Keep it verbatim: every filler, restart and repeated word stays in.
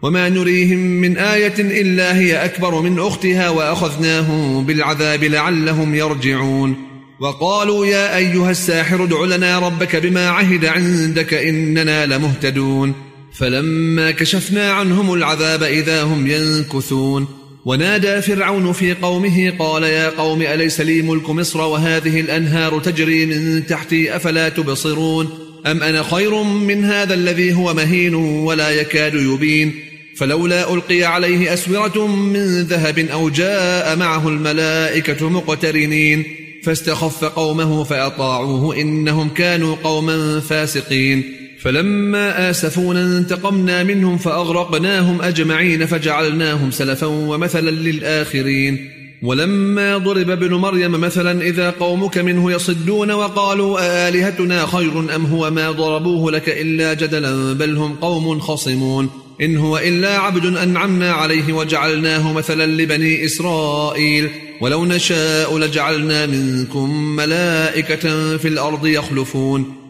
وما نريهم من آية إلا هي أكبر من أختها وأخذناهم بالعذاب لعلهم يرجعون. وقالوا يا أيها الساحر ادع لنا ربك بما عهد عندك إننا لمهتدون. فلما كشفنا عنهم العذاب إذا هم ينكثون. ونادى فرعون في قومه قال يا قوم أليس لي ملك مصر وهذه الأنهار تجري من تحتي أفلا تبصرون أم أنا خير من هذا الذي هو مهين ولا يكاد يبين فلولا ألقي عليه أسورة من ذهب أو جاء معه الملائكة مقترنين فاستخف قومه فأطاعوه إنهم كانوا قوما فاسقين. فلما آسفونا انتقمنا منهم فأغرقناهم أجمعين فجعلناهم سلفا ومثلا للآخرين. ولما ضرب ابن مريم مثلا إذا قومك منه يصدون وقالوا آلهتنا خير أم هو ما ضربوه لك إلا جدلا بل هم قوم خصمون إن هو إلا عبد أنعمنا عليه وجعلناه مثلا لبني إسرائيل ولو نشاء لجعلنا منكم ملائكة في الأرض يخلفون